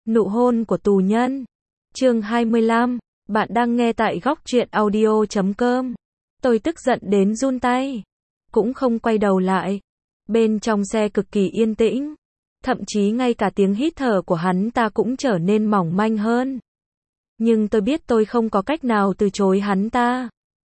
Nụ hôn của tù nhân. Chương 25. Bạn đang nghe tại góc truyện audio.com. Tôi tức giận đến run tay. Cũng không quay đầu lại. Bên trong xe cực kỳ yên tĩnh. Thậm chí ngay cả tiếng hít thở của hắn ta cũng trở nên mỏng manh hơn. Nhưng tôi biết tôi không có cách nào từ chối hắn ta.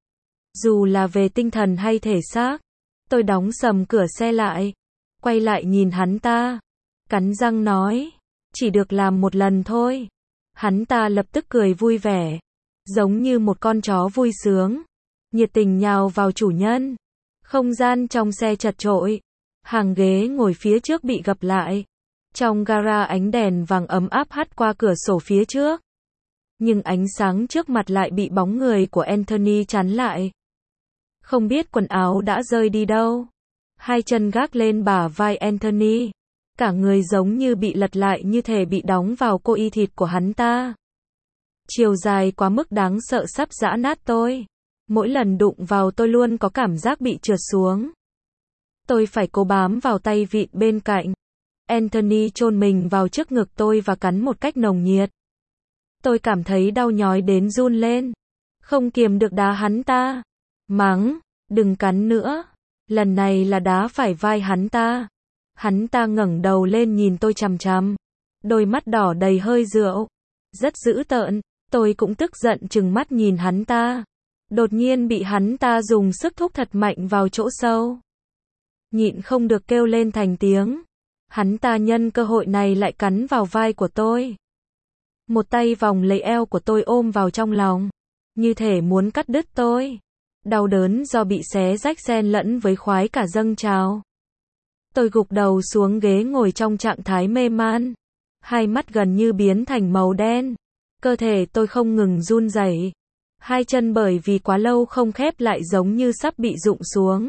Dù là về tinh thần hay thể xác. Tôi đóng sầm cửa xe lại. Quay lại nhìn hắn ta. Cắn răng nói. Chỉ được làm một lần thôi. Hắn ta lập tức cười vui vẻ. Giống như một con chó vui sướng. Nhiệt tình nhào vào chủ nhân. Không gian trong xe chật chội. Hàng ghế ngồi phía trước bị gập lại. Trong gara ánh đèn vàng ấm áp hắt qua cửa sổ phía trước. Nhưng ánh sáng trước mặt lại bị bóng người của Anthony chắn lại. Không biết quần áo đã rơi đi đâu. Hai chân gác lên bả vai Anthony. Cả người giống như bị lật lại như thể bị đóng vào cô y thịt của hắn ta. Chiều dài quá mức đáng sợ sắp giã nát tôi. Mỗi lần đụng vào tôi luôn có cảm giác bị trượt xuống. Tôi phải cố bám vào tay vịn bên cạnh. Anthony chôn mình vào trước ngực tôi và cắn một cách nồng nhiệt. Tôi cảm thấy đau nhói đến run lên. Không kiềm được đá hắn ta. Mắng, đừng cắn nữa. Lần này là đá phải vai hắn ta. Hắn ta ngẩng đầu lên nhìn tôi chằm chằm. Đôi mắt đỏ đầy hơi rượu. Rất dữ tợn. Tôi cũng tức giận trừng mắt nhìn hắn ta. Đột nhiên bị hắn ta dùng sức thúc thật mạnh vào chỗ sâu. Nhịn không được kêu lên thành tiếng. Hắn ta nhân cơ hội này lại cắn vào vai của tôi. Một tay vòng lấy eo của tôi ôm vào trong lòng. Như thể muốn cắt đứt tôi. Đau đớn do bị xé rách xen lẫn với khoái cả dâng trào. Tôi gục đầu xuống ghế ngồi trong trạng thái mê man. Hai mắt gần như biến thành màu đen. Cơ thể tôi không ngừng run rẩy. Hai chân bởi vì quá lâu không khép lại giống như sắp bị rụng xuống.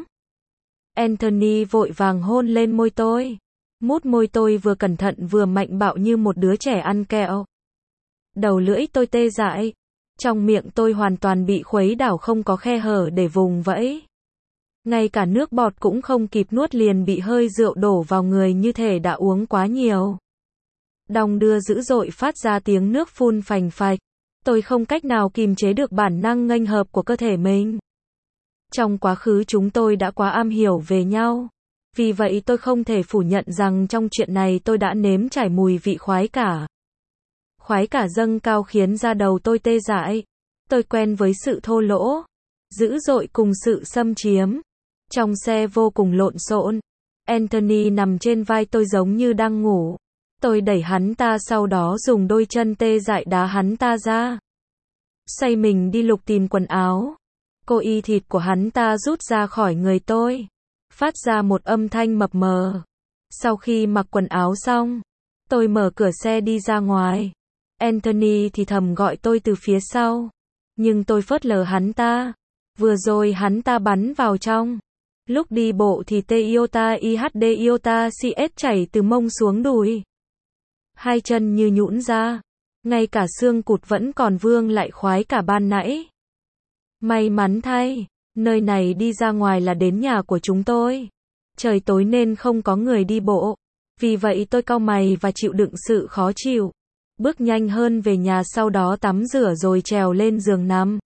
Anthony vội vàng hôn lên môi tôi. Mút môi tôi vừa cẩn thận vừa mạnh bạo như một đứa trẻ ăn kẹo. Đầu lưỡi tôi tê dại. Trong miệng tôi hoàn toàn bị khuấy đảo không có khe hở để vùng vẫy. Ngay cả nước bọt cũng không kịp nuốt liền bị hơi rượu đổ vào người như thể đã uống quá nhiều. Đong đưa dữ dội phát ra tiếng nước phun phành phạch. Tôi không cách nào kìm chế được bản năng nghênh hợp của cơ thể mình. Trong quá khứ chúng tôi đã quá am hiểu về nhau. Vì vậy tôi không thể phủ nhận rằng trong chuyện này tôi đã nếm trải mùi vị khoái cả. Khoái cả dâng cao khiến da đầu tôi tê dại. Tôi quen với sự thô lỗ, dữ dội cùng sự xâm chiếm. Trong xe vô cùng lộn xộn. Anthony nằm trên vai tôi giống như đang ngủ. Tôi đẩy hắn ta sau đó dùng đôi chân tê dại đá hắn ta ra. Xoay mình đi lục tìm quần áo. Cô y thịt của hắn ta rút ra khỏi người tôi. Phát ra một âm thanh mập mờ. Sau khi mặc quần áo xong, tôi mở cửa xe đi ra ngoài. Anthony thì thầm gọi tôi từ phía sau. Nhưng tôi phớt lờ hắn ta. Vừa rồi hắn ta bắn vào trong. Lúc đi bộ thì Toyota IHD Iota CS chảy từ mông xuống đùi. Hai chân như nhũn ra. Ngay cả xương cụt vẫn còn vương lại khoái cả ban nãy. May mắn thay, nơi này đi ra ngoài là đến nhà của chúng tôi. Trời tối nên không có người đi bộ. Vì vậy tôi cau mày và chịu đựng sự khó chịu. Bước nhanh hơn về nhà sau đó tắm rửa rồi trèo lên giường nằm.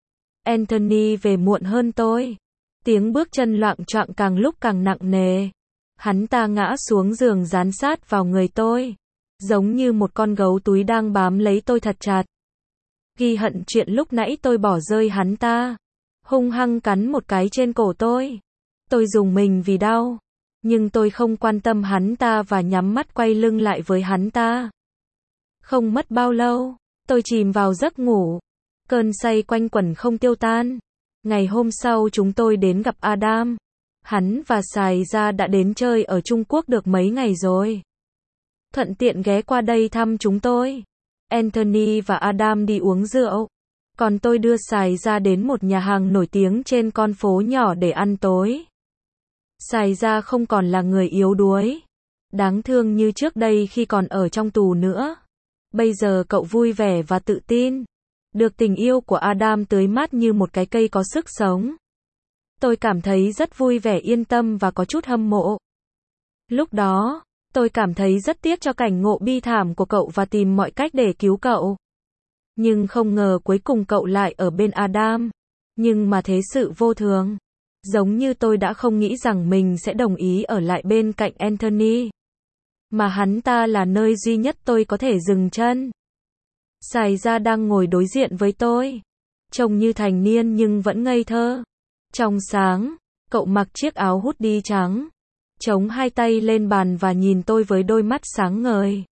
Anthony về muộn hơn tôi. Tiếng bước chân loạng choạng càng lúc càng nặng nề. Hắn ta ngã xuống giường dán sát vào người tôi. Giống như một con gấu túi đang bám lấy tôi thật chặt. Ghi hận chuyện lúc nãy tôi bỏ rơi hắn ta. Hung hăng cắn một cái trên cổ tôi. Tôi rùng mình vì đau. Nhưng tôi không quan tâm hắn ta và nhắm mắt quay lưng lại với hắn ta. Không mất bao lâu, tôi chìm vào giấc ngủ. Cơn say quanh quẩn không tiêu tan. Ngày hôm sau chúng tôi đến gặp Adam. Hắn và Sài Gia đã đến chơi ở Trung Quốc được mấy ngày rồi. Thuận tiện ghé qua đây thăm chúng tôi. Anthony và Adam đi uống rượu. Còn tôi đưa Sài Gia đến một nhà hàng nổi tiếng trên con phố nhỏ để ăn tối. Sài Gia không còn là người yếu đuối. Đáng thương như trước đây khi còn ở trong tù nữa. Bây giờ cậu vui vẻ và tự tin. Được tình yêu của Adam tưới mát như một cái cây có sức sống. Tôi cảm thấy rất vui vẻ yên tâm và có chút hâm mộ. Lúc đó, Tôi cảm thấy rất tiếc cho cảnh ngộ bi thảm của cậu và tìm mọi cách để cứu cậu. Nhưng không ngờ cuối cùng cậu lại ở bên Adam. Nhưng mà thế sự vô thường. Giống như tôi đã không nghĩ rằng mình sẽ đồng ý ở lại bên cạnh Anthony. Mà hắn ta là nơi duy nhất tôi có thể dừng chân. Sài ra đang ngồi đối diện với tôi. Trông như thành niên nhưng vẫn ngây thơ. Trong sáng, cậu mặc chiếc áo hoodie trắng. Chống hai tay lên bàn và nhìn tôi với đôi mắt sáng ngời.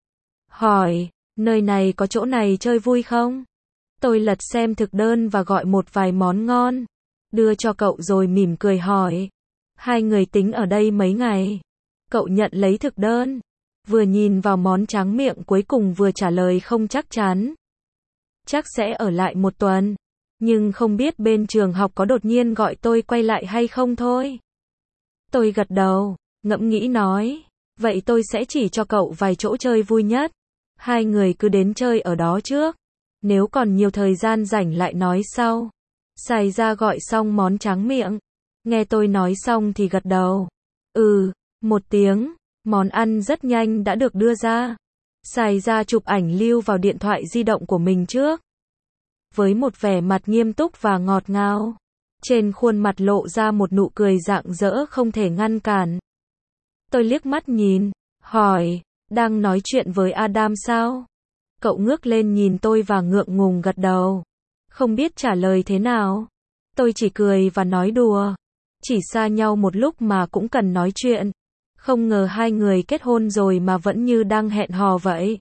Hỏi, nơi này có chỗ này chơi vui không? Tôi lật xem thực đơn và gọi một vài món ngon. Đưa cho cậu rồi mỉm cười hỏi. Hai người tính ở đây mấy ngày? Cậu nhận lấy thực đơn. Vừa nhìn vào món tráng miệng cuối cùng vừa trả lời không chắc chắn. Chắc sẽ ở lại một tuần. Nhưng không biết bên trường học có đột nhiên gọi tôi quay lại hay không thôi. Tôi gật đầu, ngẫm nghĩ nói. Vậy tôi sẽ chỉ cho cậu vài chỗ chơi vui nhất. Hai người cứ đến chơi ở đó trước. Nếu còn nhiều thời gian rảnh lại nói sau. Sài ra gọi xong món tráng miệng. Nghe tôi nói xong thì gật đầu. Một tiếng. Món ăn rất nhanh đã được đưa ra. Sài ra chụp ảnh lưu vào điện thoại di động của mình trước. Với một vẻ mặt nghiêm túc và ngọt ngào. Trên khuôn mặt lộ ra một nụ cười rạng rỡ không thể ngăn cản. Tôi liếc mắt nhìn, hỏi, đang nói chuyện với Adam sao? Cậu ngước lên nhìn tôi và ngượng ngùng gật đầu. Không biết trả lời thế nào. Tôi chỉ cười và nói đùa. Chỉ xa nhau một lúc mà cũng cần nói chuyện. Không ngờ hai người kết hôn rồi mà vẫn như đang hẹn hò vậy.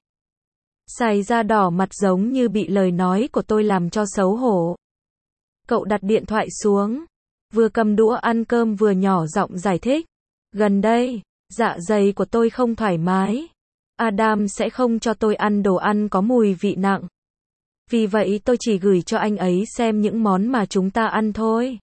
Sài ra đỏ mặt giống như bị lời nói của tôi làm cho xấu hổ. Cậu đặt điện thoại xuống. Vừa cầm đũa ăn cơm vừa nhỏ giọng giải thích. Gần đây, dạ dày của tôi không thoải mái. Adam sẽ không cho tôi ăn đồ ăn có mùi vị nặng. Vì vậy tôi chỉ gửi cho anh ấy xem những món mà chúng ta ăn thôi.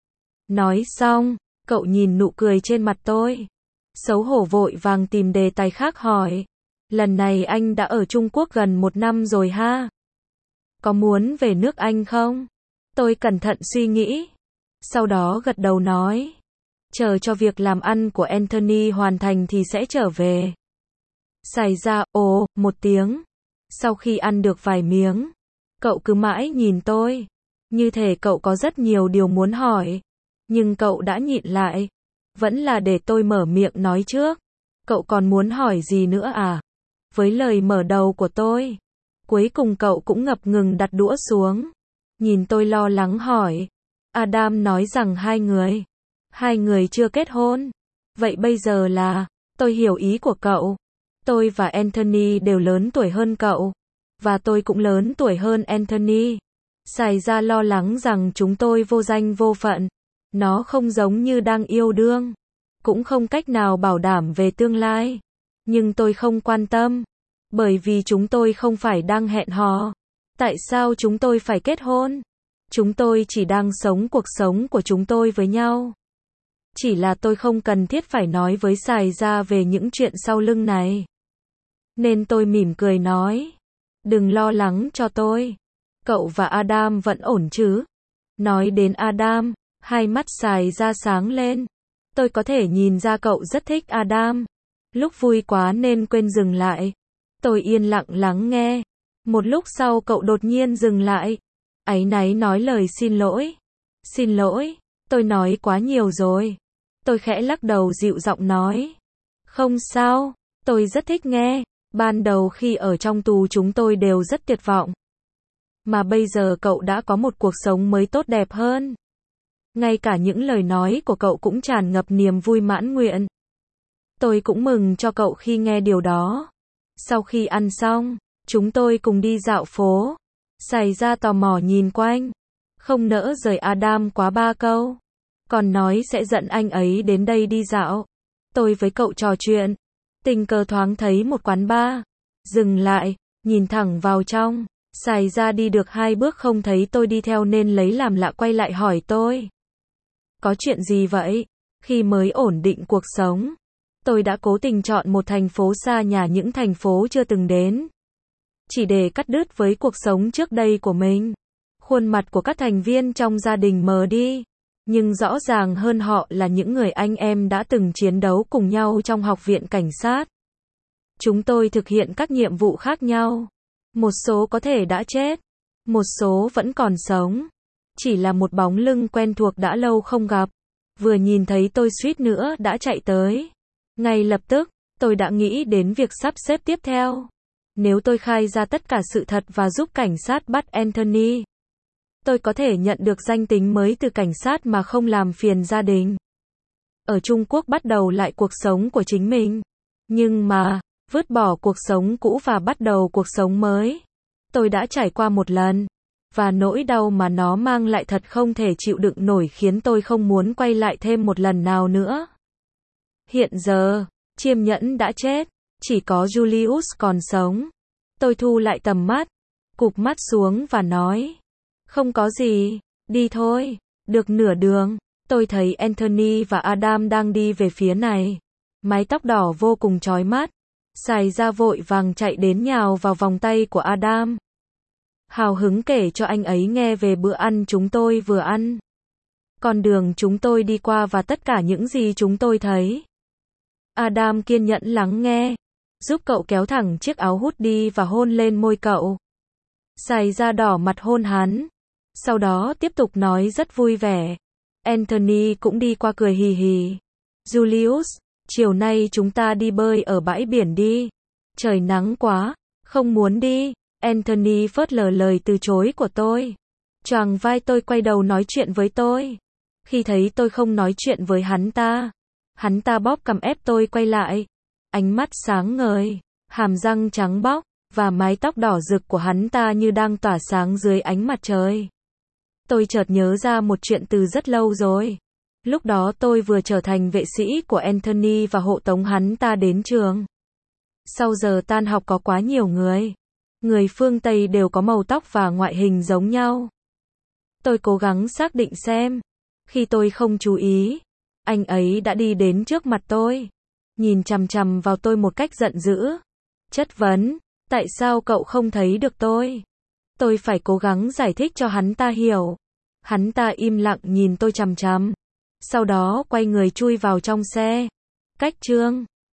Nói xong, cậu nhìn nụ cười trên mặt tôi. Xấu hổ vội vàng tìm đề tài khác hỏi. Lần này anh đã ở Trung Quốc gần 1 năm rồi ha? Có muốn về nước Anh không? Tôi cẩn thận suy nghĩ. Sau đó gật đầu nói. Chờ cho việc làm ăn của Anthony hoàn thành thì sẽ trở về. Sài ra, một tiếng. Sau khi ăn được vài miếng, cậu cứ mãi nhìn tôi. Như thể cậu có rất nhiều điều muốn hỏi. Nhưng cậu đã nhịn lại. Vẫn là để tôi mở miệng nói trước. Cậu còn muốn hỏi gì nữa à? Với lời mở đầu của tôi. Cuối cùng cậu cũng ngập ngừng đặt đũa xuống. Nhìn tôi lo lắng hỏi. Adam nói rằng hai người chưa kết hôn. Vậy bây giờ là, tôi hiểu ý của cậu. Tôi và Anthony đều lớn tuổi hơn cậu. Và tôi cũng lớn tuổi hơn Anthony. Sài ra lo lắng rằng chúng tôi vô danh vô phận. Nó không giống như đang yêu đương. Cũng không cách nào bảo đảm về tương lai. Nhưng tôi không quan tâm. Bởi vì chúng tôi không phải đang hẹn hò. Tại sao chúng tôi phải kết hôn? Chúng tôi chỉ đang sống cuộc sống của chúng tôi với nhau. Chỉ là tôi không cần thiết phải nói với Sài ra về những chuyện sau lưng này. Nên tôi mỉm cười nói. Đừng lo lắng cho tôi. Cậu và Adam vẫn ổn chứ? Nói đến Adam, hai mắt Sài ra sáng lên. Tôi có thể nhìn ra cậu rất thích Adam. Lúc vui quá nên quên dừng lại. Tôi yên lặng lắng nghe. Một lúc sau cậu đột nhiên dừng lại. Áy náy nói lời xin lỗi. Xin lỗi, tôi nói quá nhiều rồi. Tôi khẽ lắc đầu dịu giọng nói. Không sao, tôi rất thích nghe. Ban đầu khi ở trong tù chúng tôi đều rất tuyệt vọng. Mà bây giờ cậu đã có một cuộc sống mới tốt đẹp hơn. Ngay cả những lời nói của cậu cũng tràn ngập niềm vui mãn nguyện. Tôi cũng mừng cho cậu khi nghe điều đó. Sau khi ăn xong, chúng tôi cùng đi dạo phố. Sài ra tò mò nhìn quanh. Không nỡ rời Adam quá 3 câu. Còn nói sẽ dẫn anh ấy đến đây đi dạo. Tôi với cậu trò chuyện. Tình cờ thoáng thấy một quán bar. Dừng lại, nhìn thẳng vào trong. Sài ra đi được 2 bước không thấy tôi đi theo nên lấy làm lạ quay lại hỏi tôi. Có chuyện gì vậy? Khi mới ổn định cuộc sống, tôi đã cố tình chọn một thành phố xa nhà những thành phố chưa từng đến. Chỉ để cắt đứt với cuộc sống trước đây của mình. Khuôn mặt của các thành viên trong gia đình mờ đi. Nhưng rõ ràng hơn họ là những người anh em đã từng chiến đấu cùng nhau trong học viện cảnh sát. Chúng tôi thực hiện các nhiệm vụ khác nhau. Một số có thể đã chết, một số vẫn còn sống. Chỉ là một bóng lưng quen thuộc đã lâu không gặp. Vừa nhìn thấy tôi suýt nữa đã chạy tới. Ngay lập tức, tôi đã nghĩ đến việc sắp xếp tiếp theo. Nếu tôi khai ra tất cả sự thật và giúp cảnh sát bắt Anthony, tôi có thể nhận được danh tính mới từ cảnh sát mà không làm phiền gia đình. Ở Trung Quốc bắt đầu lại cuộc sống của chính mình. Nhưng mà, vứt bỏ cuộc sống cũ và bắt đầu cuộc sống mới. Tôi đã trải qua một lần. Và nỗi đau mà nó mang lại thật không thể chịu đựng nổi khiến tôi không muốn quay lại thêm một lần nào nữa. Hiện giờ, chiêm nhẫn đã chết. Chỉ có Julius còn sống. Tôi thu lại tầm mắt. Cụp mắt xuống và nói. Không có gì. Đi thôi. Được nửa đường. Tôi thấy Anthony và Adam đang đi về phía này. Mái tóc đỏ vô cùng chói mắt. Xài ra vội vàng chạy đến nhào vào vòng tay của Adam. Hào hứng kể cho anh ấy nghe về bữa ăn chúng tôi vừa ăn. Con đường chúng tôi đi qua và tất cả những gì chúng tôi thấy. Adam kiên nhẫn lắng nghe. Giúp cậu kéo thẳng chiếc áo hút đi và hôn lên môi cậu. Xài ra đỏ mặt hôn hắn. Sau đó tiếp tục nói rất vui vẻ. Anthony cũng đi qua cười hì hì. Julius, chiều nay chúng ta đi bơi ở bãi biển đi. Trời nắng quá. Không muốn đi. Anthony phớt lờ lời từ chối của tôi. Choàng vai tôi quay đầu nói chuyện với tôi. Khi thấy tôi không nói chuyện với hắn ta bóp cằm ép tôi quay lại. Ánh mắt sáng ngời, hàm răng trắng bóc, và mái tóc đỏ rực của hắn ta như đang tỏa sáng dưới ánh mặt trời. Tôi chợt nhớ ra một chuyện từ rất lâu rồi. Lúc đó tôi vừa trở thành vệ sĩ của Anthony và hộ tống hắn ta đến trường. Sau giờ tan học có quá nhiều người. Người phương Tây đều có màu tóc và ngoại hình giống nhau. Tôi cố gắng xác định xem. Khi tôi không chú ý, anh ấy đã đi đến trước mặt tôi. Nhìn chằm chằm vào tôi một cách giận dữ. Chất vấn, tại sao cậu không thấy được tôi? Tôi phải cố gắng giải thích cho hắn ta hiểu. Hắn ta im lặng nhìn tôi chằm chằm. Sau đó quay người chui vào trong xe. Cách chương